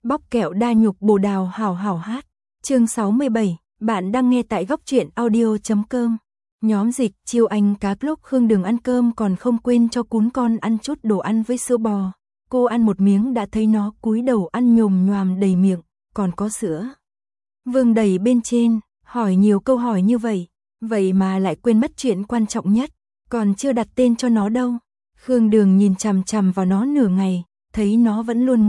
Bóc kẹo đa nhục bồ đào hảo hảo hát. Chương 67, bạn đang nghe tại góc truyện audio.com. Nhóm Dịch, chiêu anh cá lúc Khương Đường ăn cơm còn không quên cho cún con ăn chút đồ ăn với sữa bò. Cô ăn một miếng đã thấy nó cúi đầu ăn nhồm nhoàm đầy miệng, còn có sữa vương đầy bên trên, hỏi nhiều câu hỏi như vậy mà lại quên mất chuyện quan trọng nhất, còn chưa đặt tên cho nó đâu. Khương Đường nhìn chằm chằm vào nó nửa ngày, thấy nó vẫn luôn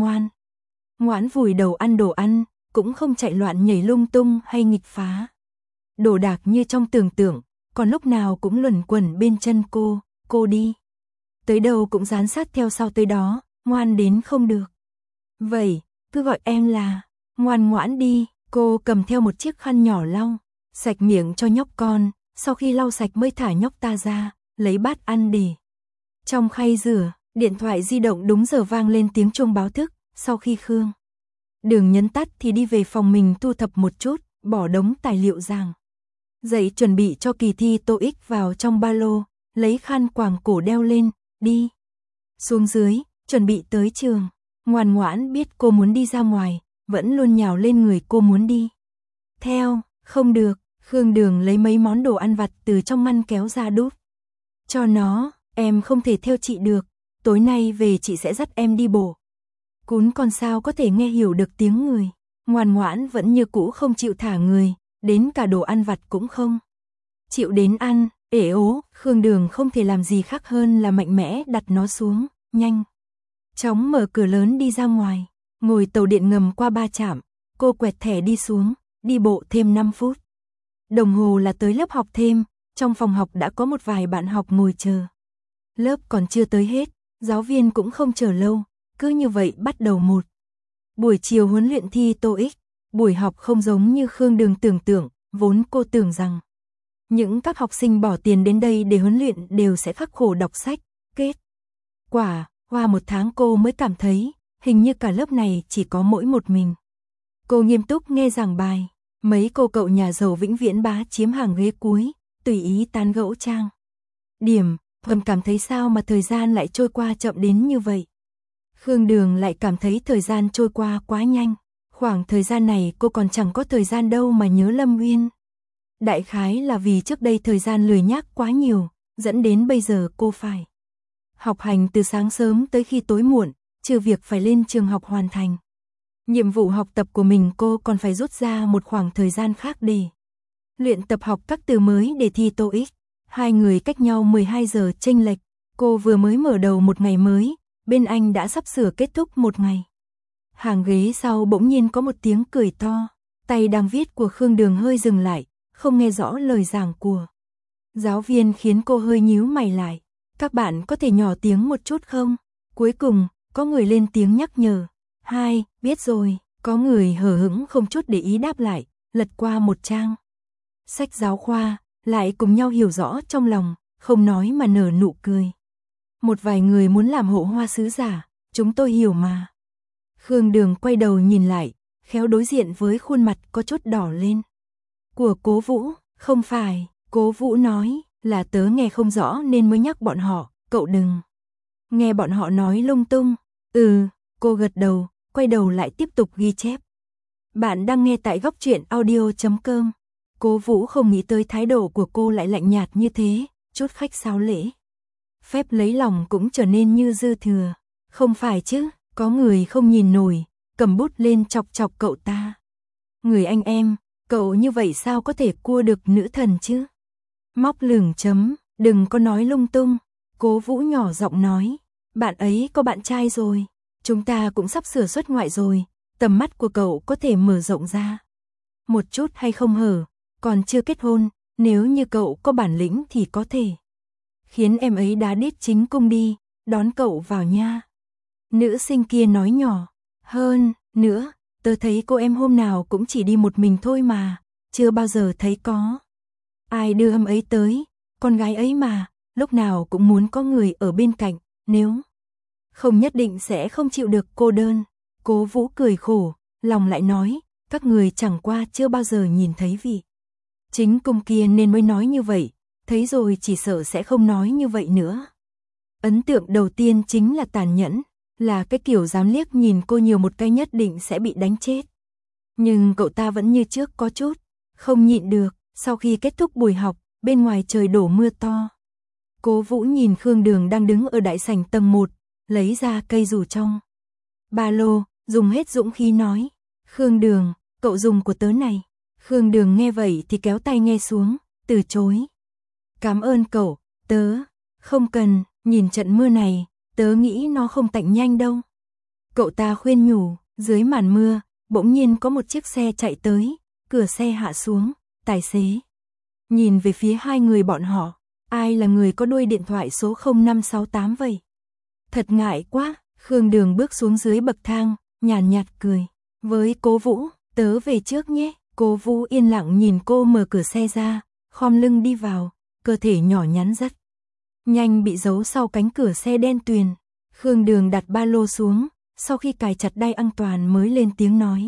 ngoãn vùi đầu ăn đồ ăn, cũng không chạy loạn nhảy lung tung hay nghịch phá đồ đạc như trong tưởng tượng, còn lúc nào cũng luẩn quẩn bên chân cô đi tới đâu cũng dán sát theo sau tới đó, ngoan đến không được. Vậy, cứ gọi em là ngoan ngoãn đi. Cô cầm theo một chiếc khăn nhỏ lau sạch miệng cho nhóc con, sau khi lau sạch mới thả nhóc ta ra, lấy bát ăn để trong khay rửa. Điện thoại di động đúng giờ vang lên tiếng chuông báo thức. Sau khi Khương Đường nhấn tắt thì đi về phòng mình thu thập một chút, bỏ đống tài liệu giảng dạy chuẩn bị cho kỳ thi TOEIC vào trong ba lô, lấy khăn quàng cổ đeo lên, đi xuống dưới, chuẩn bị tới trường. Ngoan ngoãn biết cô muốn đi ra ngoài, vẫn luôn nhào lên người cô muốn đi theo. Không được, Khương Đường lấy mấy món đồ ăn vặt từ trong ngăn kéo ra đút cho nó. Em không thể theo chị được, tối nay về chị sẽ dắt em đi bộ. Cún con sao có thể nghe hiểu được tiếng người. Ngoan ngoãn vẫn như cũ không chịu thả người, đến cả đồ ăn vặt cũng không chịu đến ăn, ể ố. Khương Đường không thể làm gì khác hơn là mạnh mẽ đặt nó xuống, nhanh chóng mở cửa lớn đi ra ngoài. Ngồi tàu điện ngầm qua 3 trạm, cô quẹt thẻ đi xuống, đi bộ thêm 5 phút đồng hồ là tới lớp học thêm. Trong phòng học đã có một vài bạn học ngồi chờ. Lớp còn chưa tới hết, giáo viên cũng không chờ lâu, cứ như vậy bắt đầu một buổi chiều huấn luyện thi TOEIC. Buổi học không giống như Khương Đường tưởng tượng, vốn cô tưởng rằng những các học sinh bỏ tiền đến đây để huấn luyện đều sẽ khắc khổ đọc sách. Kết quả, qua một tháng cô mới cảm thấy, hình như cả lớp này chỉ có mỗi một mình cô nghiêm túc nghe giảng bài. Mấy cô cậu nhà giàu vĩnh viễn bá chiếm hàng ghế cuối, tùy ý tán gẫu trang điểm, thầm cảm thấy sao mà thời gian lại trôi qua chậm đến như vậy. Khương Đường lại cảm thấy thời gian trôi qua quá nhanh. Khoảng thời gian này cô còn chẳng có thời gian đâu mà nhớ Lâm Uyên. Đại khái là vì trước đây thời gian lười nhác quá nhiều, dẫn đến bây giờ cô phải học hành từ sáng sớm tới khi tối muộn, trừ việc phải lên trường học hoàn thành nhiệm vụ học tập của mình, cô còn phải rút ra một khoảng thời gian khác để luyện tập học các từ mới để thi TOEIC. Hai người cách nhau 12 giờ chênh lệch, cô vừa mới mở đầu một ngày mới, bên anh đã sắp sửa kết thúc một ngày. Hàng ghế sau bỗng nhiên có một tiếng cười to, tay đang viết của Khương Đường hơi dừng lại, không nghe rõ lời giảng của giáo viên khiến cô hơi nhíu mày lại. Các bạn có thể nhỏ tiếng một chút không? Cuối cùng, có người lên tiếng nhắc nhở. Hai, biết rồi. Có người hờ hững không chút để ý đáp lại, lật qua một trang sách giáo khoa, lại cùng nhau hiểu rõ trong lòng, không nói mà nở nụ cười. Một vài người muốn làm hộ hoa sứ giả, chúng tôi hiểu mà. Khương Đường quay đầu nhìn lại, khéo đối diện với khuôn mặt có chút đỏ lên của Cố Vũ. Không phải, Cố Vũ nói, là tớ nghe không rõ nên mới nhắc bọn họ, cậu đừng nghe bọn họ nói lung tung. Cô gật đầu, quay đầu lại tiếp tục ghi chép. Bạn đang nghe tại góc truyện audio.com. Cố Vũ không nghĩ tới thái độ của cô lại lạnh nhạt như thế, chút khách sáo lễ phép lấy lòng cũng trở nên như dư thừa. Không phải chứ, có người không nhìn nổi, cầm bút lên chọc chọc cậu ta. Người anh em, cậu như vậy sao có thể cua được nữ thần chứ? Móc lửng chấm, đừng có nói lung tung. Cố Vũ nhỏ giọng nói, bạn ấy có bạn trai rồi, chúng ta cũng sắp sửa xuất ngoại rồi, tầm mắt của cậu có thể mở rộng ra một chút hay không hở, còn chưa kết hôn, nếu như cậu có bản lĩnh thì có thể khiến em ấy đá đít chính cung đi, đón cậu vào nha. Nữ sinh kia nói nhỏ, hơn nữa, tớ thấy cô em hôm nào cũng chỉ đi một mình thôi mà, chưa bao giờ thấy có ai đưa em ấy tới, con gái ấy mà, lúc nào cũng muốn có người ở bên cạnh, nếu không nhất định sẽ không chịu được cô đơn. Cố Vũ cười khổ, lòng lại nói, các người chẳng qua chưa bao giờ nhìn thấy vị chính cung kia nên mới nói như vậy, thấy rồi chỉ sợ sẽ không nói như vậy nữa. Ấn tượng đầu tiên chính là tàn nhẫn, là cái kiểu dám liếc nhìn cô nhiều một cái nhất định sẽ bị đánh chết. Nhưng cậu ta vẫn như trước có chút không nhịn được. Sau khi kết thúc buổi học, bên ngoài trời đổ mưa to. Cố Vũ nhìn Khương Đường đang đứng ở đại sảnh tầng 1, lấy ra cây dù trong ba lô, dùng hết dũng khí nói. Khương Đường, cậu dùng của tớ này. Khương Đường nghe vậy thì kéo tay nghe xuống, từ chối. Cảm ơn cậu, tớ không cần, nhìn trận mưa này, tớ nghĩ nó không tạnh nhanh đâu. Cậu ta khuyên nhủ, dưới màn mưa, bỗng nhiên có một chiếc xe chạy tới, cửa xe hạ xuống, tài xế nhìn về phía hai người bọn họ, ai là người có đuôi điện thoại số 0568 vậy? Thật ngại quá, Khương Đường bước xuống dưới bậc thang, nhàn nhạt cười, với Cố Vũ, tớ về trước nhé. Cố Vũ yên lặng nhìn cô mở cửa xe ra, khom lưng đi vào, cơ thể nhỏ nhắn rất nhanh bị giấu sau cánh cửa xe đen tuyền. Khương Đường đặt ba lô xuống, sau khi cài chặt đai an toàn mới lên tiếng nói.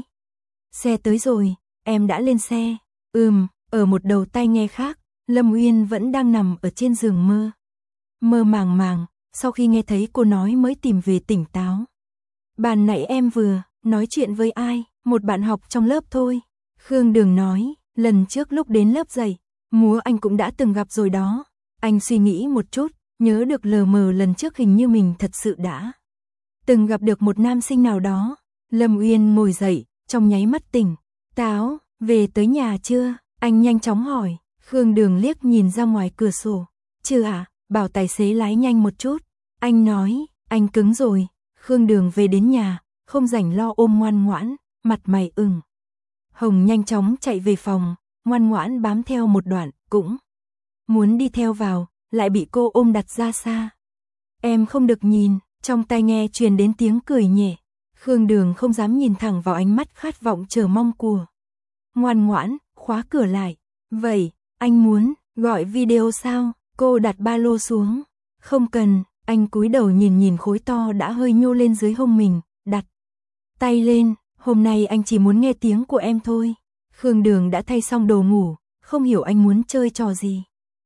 Xe tới rồi, em đã lên xe. Ở một đầu tai nghe khác, Lâm Uyên vẫn đang nằm ở trên giường mơ màng màng, sau khi nghe thấy cô nói mới tìm về tỉnh táo. Ban nãy em vừa nói chuyện với ai? Một bạn học trong lớp thôi. Khương Đường nói, lần trước lúc đến lớp dạy múa anh cũng đã từng gặp rồi đó. Anh suy nghĩ một chút, nhớ được lờ mờ lần trước hình như mình thật sự đã từng gặp được một nam sinh nào đó. Lâm Uyên ngồi dậy, trong nháy mắt tỉnh táo, về tới nhà chưa? Anh nhanh chóng hỏi. Khương Đường liếc nhìn ra ngoài cửa sổ. Chưa ạ, bảo tài xế lái nhanh một chút. Anh nói, anh cứng rồi. Khương Đường về đến nhà, không rảnh lo ôm ngoan ngoãn, mặt mày ửng hồng nhanh chóng chạy về phòng, ngoan ngoãn bám theo một đoạn, cũng muốn đi theo vào, lại bị cô ôm đặt ra xa. Em không được nhìn, trong tai nghe truyền đến tiếng cười nhẹ. Khương Đường không dám nhìn thẳng vào ánh mắt khát vọng chờ mong của ngoan ngoãn, khóa cửa lại. Vậy, anh muốn gọi video sao? Cô đặt ba lô xuống. Không cần, anh cúi đầu nhìn khối to đã hơi nhô lên dưới hông mình, đặt tay lên. Hôm nay anh chỉ muốn nghe tiếng của em thôi. Khương Đường đã thay xong đồ ngủ, không hiểu anh muốn chơi trò gì.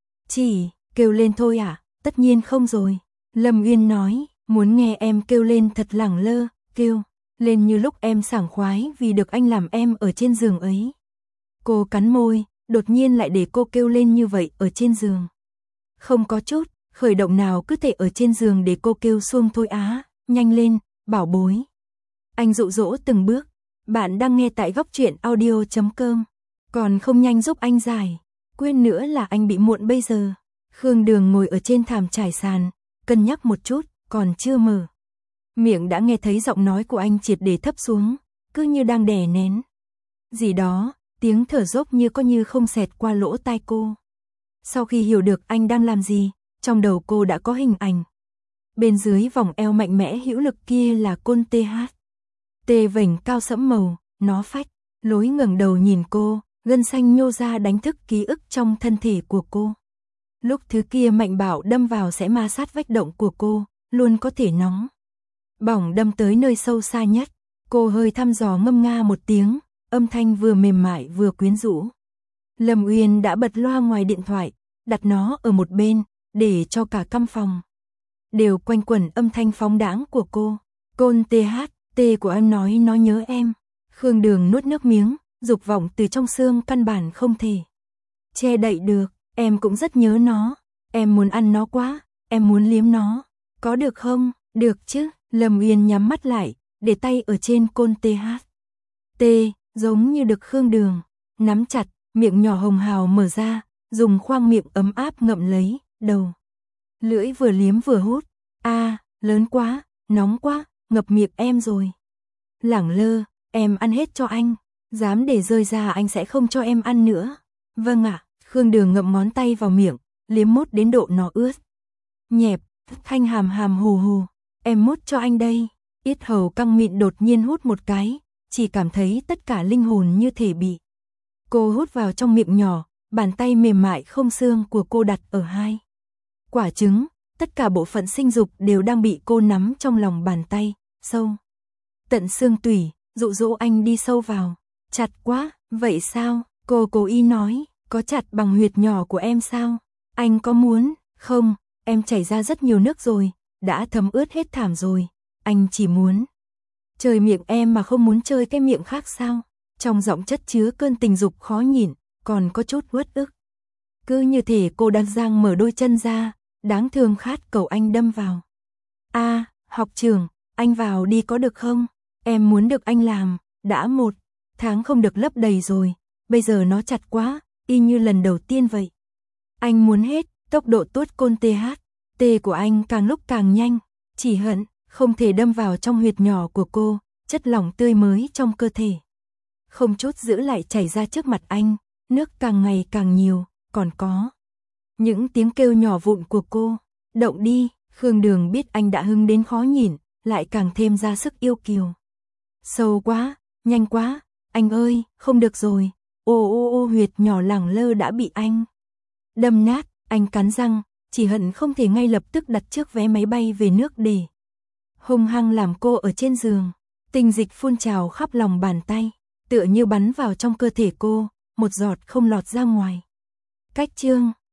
Chỉ kêu lên thôi à? Tất nhiên không rồi. Lâm Uyên nói, muốn nghe em kêu lên thật lẳng lơ, kêu lên như lúc em sảng khoái vì được anh làm em ở trên giường ấy. Cô cắn môi, đột nhiên lại để cô kêu lên như vậy ở trên giường. Không có chút khởi động nào, cứ thể ở trên giường để cô kêu xuông thôi á. Nhanh lên, bảo bối. Anh dụ dỗ từng bước. Bạn đang nghe tại góc truyện audio.com. Còn không nhanh giúp anh giải. Quên nữa là anh bị muộn bây giờ. Khương Đường ngồi ở trên thảm trải sàn, cân nhắc một chút, còn chưa mở miệng đã nghe thấy giọng nói của anh triệt để thấp xuống, cứ như đang đè nén gì đó, tiếng thở dốc như có như không xẹt qua lỗ tai cô. Sau khi hiểu được anh đang làm gì, trong đầu cô đã có hình ảnh. Bên dưới vòng eo mạnh mẽ hữu lực kia là côn TH. Tê vành cao sẫm màu, nó phách lối ngẩng đầu nhìn cô, gân xanh nhô ra đánh thức ký ức trong thân thể của cô. Lúc thứ kia mạnh bạo đâm vào sẽ ma sát vách động của cô, luôn có thể nóng bỏng đâm tới nơi sâu xa nhất. Cô hơi thăm dò ngâm nga một tiếng, âm thanh vừa mềm mại vừa quyến rũ. Lâm Uyên đã bật loa ngoài điện thoại, đặt nó ở một bên, để cho cả căn phòng đều quanh quẩn âm thanh phóng đãng của cô. Côn TH, T của em nói nó nhớ em. Khương Đường nuốt nước miếng, dục vọng từ trong xương căn bản không thể che đậy được. Em cũng rất nhớ nó, em muốn ăn nó quá, em muốn liếm nó. Có được không? Được chứ. Lâm Uyên nhắm mắt lại, để tay ở trên côn TH. T, giống như được Khương Đường nắm chặt, miệng nhỏ hồng hào mở ra, dùng khoang miệng ấm áp ngậm lấy, đầu lưỡi vừa liếm vừa hút. A, lớn quá, nóng quá, ngập miệng em rồi. Lẳng lơ, em ăn hết cho anh, dám để rơi ra anh sẽ không cho em ăn nữa. Vâng ạ. Khương Đường ngậm ngón tay vào miệng, liếm mốt đến độ nó ướt nhẹp, thanh hàm hàm hù hù. Em mốt cho anh đây. Yết hầu căng mịn đột nhiên hút một cái, chỉ cảm thấy tất cả linh hồn như thể bị cô hút vào trong miệng nhỏ. Bàn tay mềm mại không xương của cô đặt ở hai quả trứng, tất cả bộ phận sinh dục đều đang bị cô nắm trong lòng bàn tay, sâu tận xương tủy, dụ dỗ anh đi sâu vào. Chặt quá, vậy sao? Cô cố ý nói, có chặt bằng huyệt nhỏ của em sao? Anh có muốn? Không, em chảy ra rất nhiều nước rồi, đã thấm ướt hết thảm rồi. anh chỉ muốn chơi miệng em mà không muốn chơi cái miệng khác sao? Trong giọng chất chứa cơn tình dục khó nhịn, còn có chút uất ức. Cứ như thể cô đang giang mở đôi chân ra, đáng thương khát cầu anh đâm vào. Học trưởng, anh vào đi có được không? Em muốn được anh làm, đã 1 tháng không được lấp đầy rồi, bây giờ nó chặt quá, y như lần đầu tiên vậy. Anh muốn hết, tốc độ tuốt côn THT của anh càng lúc càng nhanh, chỉ hận, không thể đâm vào trong huyệt nhỏ của cô, chất lỏng tươi mới trong cơ thể. Không chút giữ lại chảy ra trước mặt anh, nước càng ngày càng nhiều, còn có những tiếng kêu nhỏ vụn của cô. Động đi, Khương Đường biết anh đã hưng đến khó nhìn, lại càng thêm ra sức yêu kiều. Sâu quá, nhanh quá, anh ơi, không được rồi. Ô huyệt nhỏ lẳng lơ đã bị anh đâm nát, anh cắn răng, chỉ hận không thể ngay lập tức đặt trước vé máy bay về nước để hung hăng làm cô ở trên giường. Tinh dịch phun trào khắp lòng bàn tay, tựa như bắn vào trong cơ thể cô, một giọt không lọt ra ngoài. Cách chương